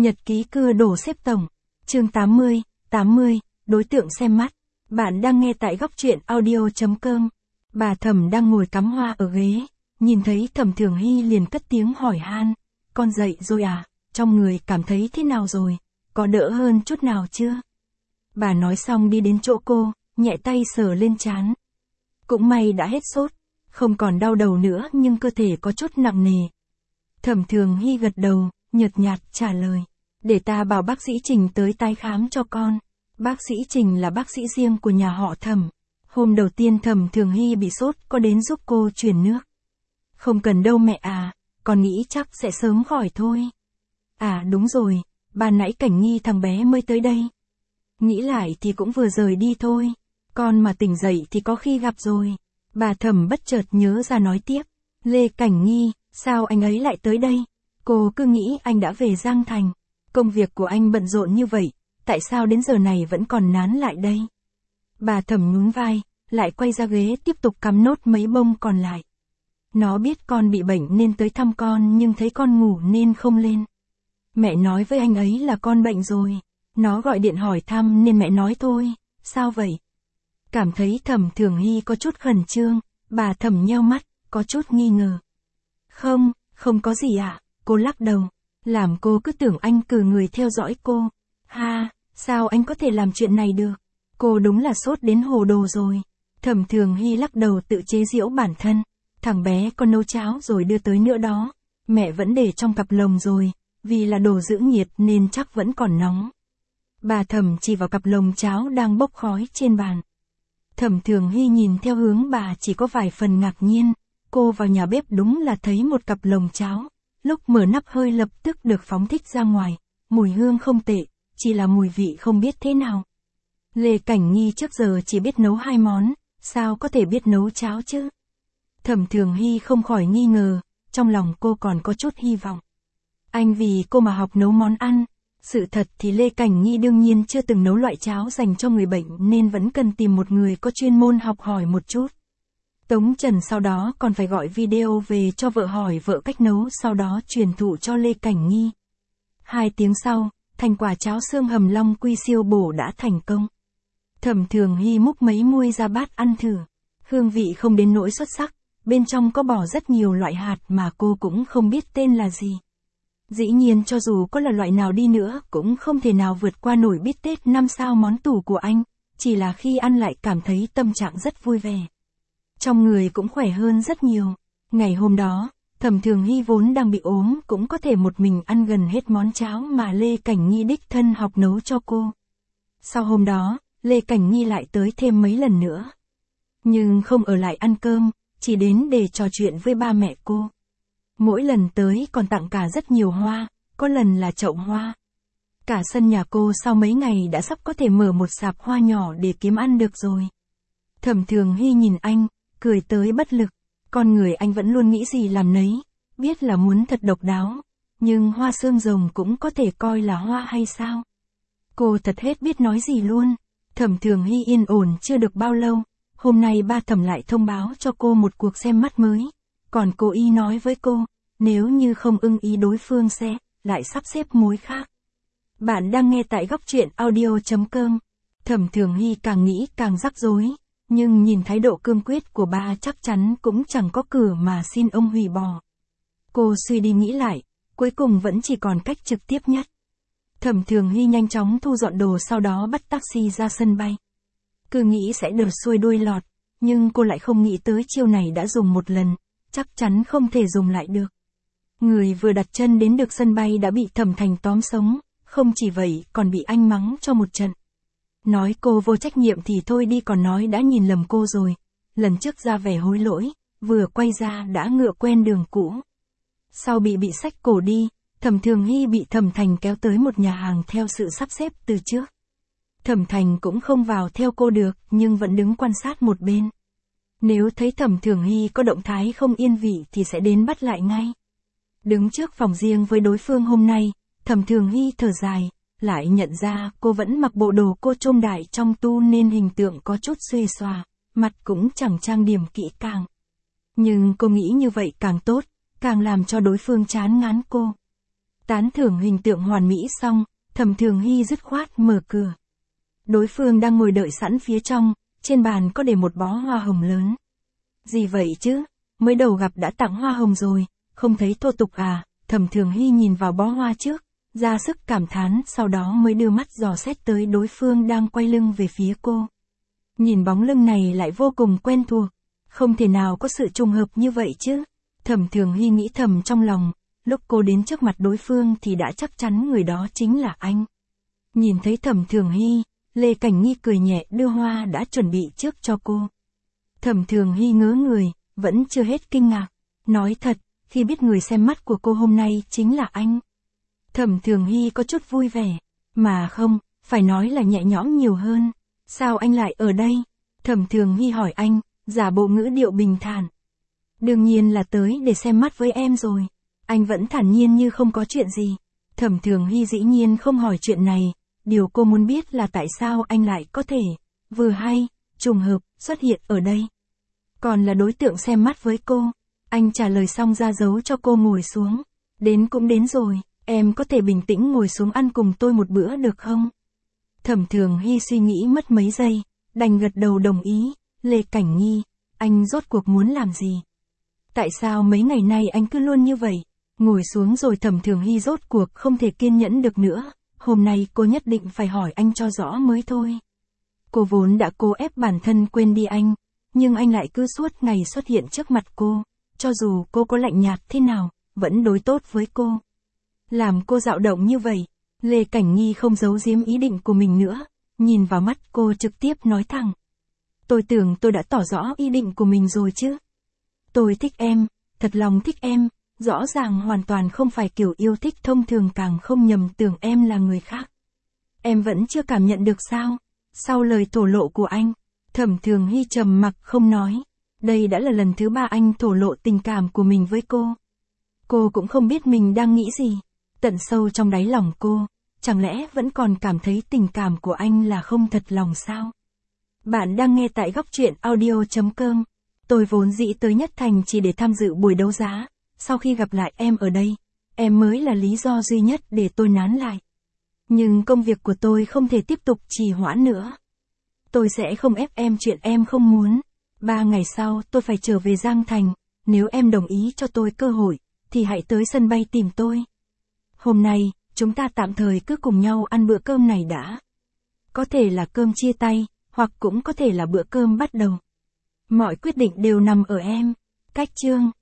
Nhật ký cưa đổ xếp tổng. Chương 80, đối tượng xem mắt. Bạn đang nghe tại góc truyện audio.com. Bà Thẩm đang ngồi cắm hoa ở ghế, nhìn thấy Thẩm Thường Hy liền cất tiếng hỏi han. Con dậy rồi à? Trong người cảm thấy thế nào rồi? Có đỡ hơn chút nào chưa? Bà nói xong đi đến chỗ cô, nhẹ tay sờ lên trán. Cũng may đã hết sốt, không còn đau đầu nữa nhưng cơ thể có chút nặng nề. Thẩm Thường Hy gật đầu, nhợt nhạt trả lời. Để ta bảo bác sĩ Trình tới tái khám cho con. Bác sĩ Trình là bác sĩ riêng của nhà họ Thẩm. Hôm đầu tiên Thẩm Thường Hy bị sốt có đến giúp cô truyền nước. Không cần đâu mẹ à, con nghĩ chắc sẽ sớm khỏi thôi. À đúng rồi, ban nãy Cảnh Nghi thằng bé mới tới đây. Nghĩ lại thì cũng vừa rời đi thôi. Con mà tỉnh dậy thì có khi gặp rồi. Bà Thẩm bất chợt nhớ ra nói tiếp. Lê Cảnh Nghi, sao anh ấy lại tới đây? Cô cứ nghĩ anh đã về Giang Thành. Công việc của anh bận rộn như vậy, tại sao đến giờ này vẫn còn nán lại đây? Bà Thẩm nhún vai, lại quay ra ghế tiếp tục cắm nốt mấy bông còn lại. Nó biết con bị bệnh nên tới thăm con nhưng thấy con ngủ nên không lên. Mẹ nói với anh ấy là con bệnh rồi. Nó gọi điện hỏi thăm nên mẹ nói thôi. Sao vậy? Cảm thấy Thẩm Thường Hy có chút khẩn trương, bà Thẩm nheo mắt, có chút nghi ngờ. Không có gì ạ, cô lắc đầu. Làm cô cứ tưởng anh cử người theo dõi cô. Ha, sao anh có thể làm chuyện này được? Cô đúng là sốt đến hồ đồ rồi. Thẩm Thường Hy lắc đầu tự chế giễu bản thân. Thằng bé con nấu cháo rồi đưa tới nữa đó. Mẹ vẫn để trong cặp lồng rồi, vì là đồ giữ nhiệt nên chắc vẫn còn nóng. Bà Thẩm chỉ vào cặp lồng cháo đang bốc khói trên bàn. Thẩm Thường Hy nhìn theo hướng bà chỉ có vài phần ngạc nhiên. Cô vào nhà bếp đúng là thấy một cặp lồng cháo. Lúc mở nắp hơi lập tức được phóng thích ra ngoài. Mùi hương không tệ, chỉ là mùi vị không biết thế nào. Lê Cảnh Nghi trước giờ chỉ biết nấu 2 món, sao có thể biết nấu cháo chứ? Thẩm Thường Hy không khỏi nghi ngờ, trong lòng cô còn có chút hy vọng. Anh vì cô mà học nấu món ăn. Sự thật thì Lê Cảnh Nghi đương nhiên chưa từng nấu loại cháo dành cho người bệnh nên vẫn cần tìm một người có chuyên môn học hỏi một chút. Tống Trần sau đó còn phải gọi video về cho vợ hỏi vợ cách nấu sau đó truyền thụ cho Lê Cảnh Nghi. 2 tiếng sau, thành quả cháo xương hầm long quy siêu bổ đã thành công. Thẩm Thường Hy múc mấy muôi ra bát ăn thử. Hương vị không đến nỗi xuất sắc, bên trong có bỏ rất nhiều loại hạt mà cô cũng không biết tên là gì. Dĩ nhiên cho dù có là loại nào đi nữa cũng không thể nào vượt qua nổi bít tết 5 sao món tủ của anh, chỉ là khi ăn lại cảm thấy tâm trạng rất vui vẻ. Trong người cũng khỏe hơn rất nhiều. Ngày hôm đó, Thẩm Thường Hy vốn đang bị ốm cũng có thể một mình ăn gần hết món cháo mà Lê Cảnh Nghi đích thân học nấu cho cô. Sau hôm đó, Lê Cảnh Nghi lại tới thêm mấy lần nữa. Nhưng không ở lại ăn cơm, chỉ đến để trò chuyện với ba mẹ cô. Mỗi lần tới còn tặng cả rất nhiều hoa, có lần là chậu hoa. Cả sân nhà cô sau mấy ngày đã sắp có thể mở một sạp hoa nhỏ để kiếm ăn được rồi. Thẩm Thường Hy nhìn anh, cười tới bất lực. Con người anh vẫn luôn nghĩ gì làm nấy, biết là muốn thật độc đáo. Nhưng hoa xương rồng cũng có thể coi là hoa hay sao? Cô thật hết biết nói gì luôn. Thẩm Thường Hy yên ổn chưa được bao lâu. Hôm nay ba Thẩm lại thông báo cho cô một cuộc xem mắt mới. Còn cô y nói với cô, nếu như không ưng ý đối phương sẽ lại sắp xếp mối khác. Bạn đang nghe tại góc truyện audio.com. Thẩm Thường Hy càng nghĩ càng rắc rối, nhưng nhìn thái độ cương quyết của ba chắc chắn cũng chẳng có cửa mà xin ông hủy bỏ. Cô suy đi nghĩ lại, cuối cùng vẫn chỉ còn cách trực tiếp nhất. Thẩm Thường Hy nhanh chóng thu dọn đồ sau đó bắt taxi ra sân bay. Cứ nghĩ sẽ được xuôi đuôi lọt, nhưng cô lại không nghĩ tới chiêu này đã dùng một lần, chắc chắn không thể dùng lại được. Người vừa đặt chân đến được sân bay đã bị Thẩm Thành tóm sống, không chỉ vậy còn bị anh mắng cho một trận. Nói cô vô trách nhiệm thì thôi đi còn nói đã nhìn lầm cô rồi. Lần trước ra vẻ hối lỗi, vừa quay ra đã ngựa quen đường cũ. Sau bị xách cổ đi, Thẩm Thường Hy bị Thẩm Thành kéo tới một nhà hàng theo sự sắp xếp từ trước. Thẩm Thành cũng không vào theo cô được nhưng vẫn đứng quan sát một bên. Nếu thấy Thẩm Thường Hy có động thái không yên vị thì sẽ đến bắt lại ngay. Đứng trước phòng riêng với đối phương hôm nay, Thẩm Thường Hy thở dài, lại nhận ra cô vẫn mặc bộ đồ cô trông đại trong tu nên hình tượng có chút xuề xòa, mặt cũng chẳng trang điểm kỹ càng. Nhưng cô nghĩ như vậy càng tốt, càng làm cho đối phương chán ngán cô. Tán thưởng hình tượng hoàn mỹ xong, Thẩm Thường Hy dứt khoát mở cửa. Đối phương đang ngồi đợi sẵn phía trong, trên bàn có để một bó hoa hồng lớn. Gì vậy chứ, mới đầu gặp đã tặng hoa hồng rồi, không thấy thô tục à? Thẩm Thường Hy nhìn vào bó hoa trước, ra sức cảm thán, sau đó mới đưa mắt dò xét tới đối phương đang quay lưng về phía cô. Nhìn bóng lưng này lại vô cùng quen thuộc, không thể nào có sự trùng hợp như vậy chứ. Thẩm Thường Hy nghĩ thầm trong lòng, lúc cô đến trước mặt đối phương thì đã chắc chắn người đó chính là anh. Nhìn thấy Thẩm Thường Hy, Lê Cảnh Nghi cười nhẹ đưa hoa đã chuẩn bị trước cho cô. Thẩm Thường Hy ngớ người, vẫn chưa hết kinh ngạc. Nói thật, khi biết người xem mắt của cô hôm nay chính là anh. Thẩm Thường Hy có chút vui vẻ, mà không, phải nói là nhẹ nhõm nhiều hơn. Sao anh lại ở đây? Thẩm Thường Hy hỏi anh, giả bộ ngữ điệu bình thản. Đương nhiên là tới để xem mắt với em rồi. Anh vẫn thản nhiên như không có chuyện gì. Thẩm Thường Hy dĩ nhiên không hỏi chuyện này, điều cô muốn biết là tại sao anh lại có thể, vừa hay, trùng hợp, xuất hiện ở đây. Còn là đối tượng xem mắt với cô. Anh trả lời xong ra dấu cho cô ngồi xuống. Đến cũng đến rồi, em có thể bình tĩnh ngồi xuống ăn cùng tôi một bữa được không? Thẩm Thường Hy suy nghĩ mất mấy giây, đành gật đầu đồng ý. Lê Cảnh Nghi, anh rốt cuộc muốn làm gì? Tại sao mấy ngày nay anh cứ luôn như vậy? Ngồi xuống rồi Thẩm Thường Hy rốt cuộc không thể kiên nhẫn được nữa. Hôm nay cô nhất định phải hỏi anh cho rõ mới thôi. Cô vốn đã cố ép bản thân quên đi anh, nhưng anh lại cứ suốt ngày xuất hiện trước mặt cô. Cho dù cô có lạnh nhạt thế nào, vẫn đối tốt với cô. Làm cô dao động như vậy, Lê Cảnh Nghi không giấu giếm ý định của mình nữa, nhìn vào mắt cô trực tiếp nói thẳng. Tôi tưởng tôi đã tỏ rõ ý định của mình rồi chứ. Tôi thích em, thật lòng thích em, rõ ràng hoàn toàn không phải kiểu yêu thích thông thường, càng không nhầm tưởng em là người khác. Em vẫn chưa cảm nhận được sao? Sau lời thổ lộ của anh, Thẩm Thường Hy trầm mặc không nói. Đây đã là lần thứ 3 anh thổ lộ tình cảm của mình với cô. Cô cũng không biết mình đang nghĩ gì. Tận sâu trong đáy lòng cô, chẳng lẽ vẫn còn cảm thấy tình cảm của anh là không thật lòng sao? Bạn đang nghe tại góc truyện audio.com. Tôi vốn dĩ tới Nhất Thành chỉ để tham dự buổi đấu giá. Sau khi gặp lại em ở đây, em mới là lý do duy nhất để tôi nán lại. Nhưng công việc của tôi không thể tiếp tục trì hoãn nữa. Tôi sẽ không ép em chuyện em không muốn. 3 ngày sau tôi phải trở về Giang Thành. Nếu em đồng ý cho tôi cơ hội, thì hãy tới sân bay tìm tôi. Hôm nay, chúng ta tạm thời cứ cùng nhau ăn bữa cơm này đã. Có thể là cơm chia tay, hoặc cũng có thể là bữa cơm bắt đầu. Mọi quyết định đều nằm ở em. Cách chương